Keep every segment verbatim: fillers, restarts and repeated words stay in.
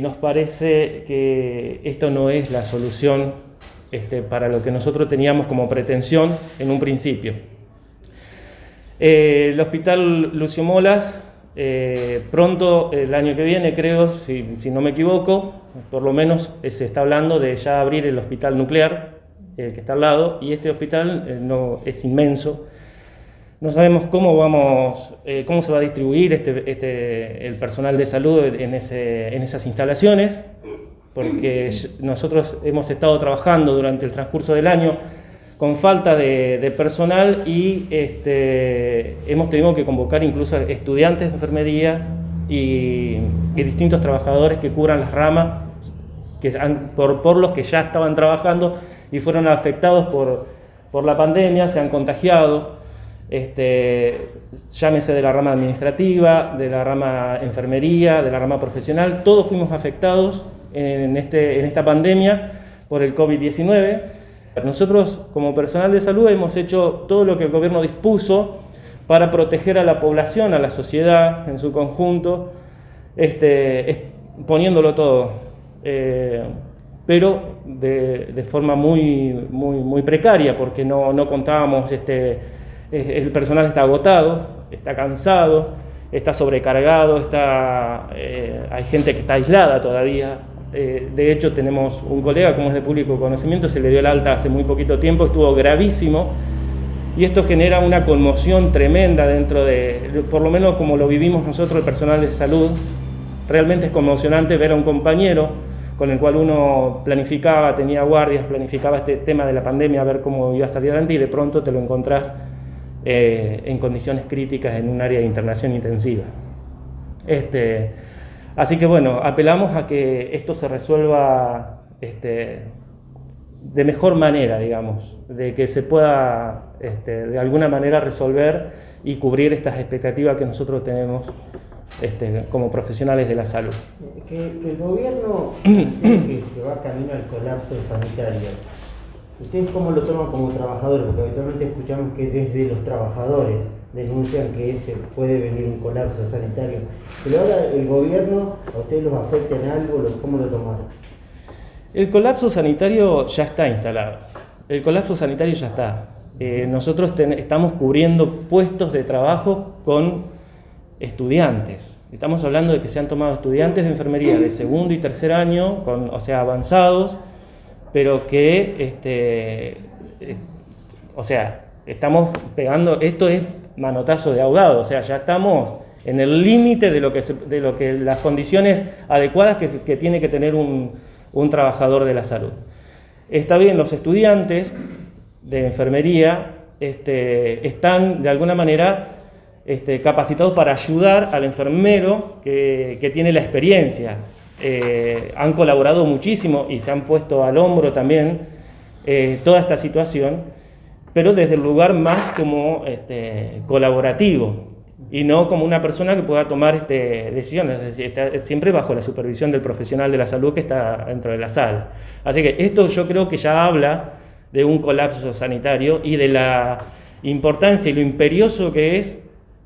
nos parece que esto no es la solución este, para lo que nosotros teníamos como pretensión en un principio. Eh, el Hospital Lucio Molas, eh, pronto, el año que viene, creo, si, si no me equivoco, por lo menos eh, se está hablando de ya abrir el hospital nuclear, el que está al lado, y este hospital eh, no, es inmenso. No sabemos cómo, vamos, eh, cómo se va a distribuir este, este, el personal de salud en, ese, en esas instalaciones, porque nosotros hemos estado trabajando durante el transcurso del año con falta de, de personal y este, hemos tenido que convocar incluso estudiantes de enfermería y, y distintos trabajadores que cubran las ramas que han, por, por los que ya estaban trabajando y fueron afectados por, por la pandemia, se han contagiado, este, llámese de la rama administrativa, de la rama enfermería, de la rama profesional, todos fuimos afectados en, este, en esta pandemia por el COVID diecinueve. Nosotros, como personal de salud, hemos hecho todo lo que el gobierno dispuso para proteger a la población, a la sociedad en su conjunto, este, poniéndolo todo, eh, pero de, de forma muy, muy, muy precaria, porque no, no contábamos, este, el personal está agotado, está cansado, está sobrecargado, está, eh, hay gente que está aislada todavía. Eh, de hecho, tenemos un colega, como es de público conocimiento, se le dio el alta hace muy poquito tiempo, estuvo gravísimo, y esto genera una conmoción tremenda dentro de, por lo menos como lo vivimos nosotros, el personal de salud. Realmente es conmocionante ver a un compañero con el cual uno planificaba, tenía guardias, planificaba este tema de la pandemia, a ver cómo iba a salir adelante, y de pronto te lo encontrás eh, en condiciones críticas en un área de internación intensiva. Este... Así que bueno, apelamos a que esto se resuelva este, de mejor manera, digamos, de que se pueda este, de alguna manera resolver y cubrir estas expectativas que nosotros tenemos este, como profesionales de la salud. Que, que el gobierno que se va camino al colapso sanitario, ¿ustedes cómo lo toman como trabajadores? Porque habitualmente escuchamos que desde los trabajadores denuncian que se puede venir un colapso sanitario. Pero ahora el gobierno, ¿a ustedes los afecta en algo? ¿Cómo lo tomaron? El colapso sanitario ya está instalado. El colapso sanitario ya está. Eh, nosotros ten, estamos cubriendo puestos de trabajo con estudiantes. Estamos hablando de que se han tomado estudiantes de enfermería de segundo y tercer año, con, o sea, avanzados, pero que, este, eh, o sea, estamos pegando, esto es manotazo de ahogado, o sea, ya estamos en el límite de lo que se, de lo que las condiciones adecuadas que, que tiene que tener un, un trabajador de la salud. Está bien, los estudiantes de enfermería este, están de alguna manera este, capacitados para ayudar al enfermero que, que tiene la experiencia. Eh, han colaborado muchísimo y se han puesto al hombro también eh, toda esta situación, pero desde el lugar más como este, colaborativo y no como una persona que pueda tomar este, decisiones, es decir, está siempre bajo la supervisión del profesional de la salud que está dentro de la sala. Así que esto yo creo que ya habla de un colapso sanitario y de la importancia y lo imperioso que es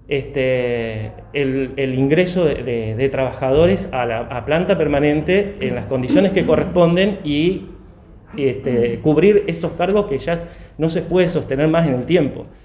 este, el, el ingreso de, de, de trabajadores a la a planta permanente en las condiciones que corresponden y Este, cubrir esos cargos que ya no se puede sostener más en el tiempo.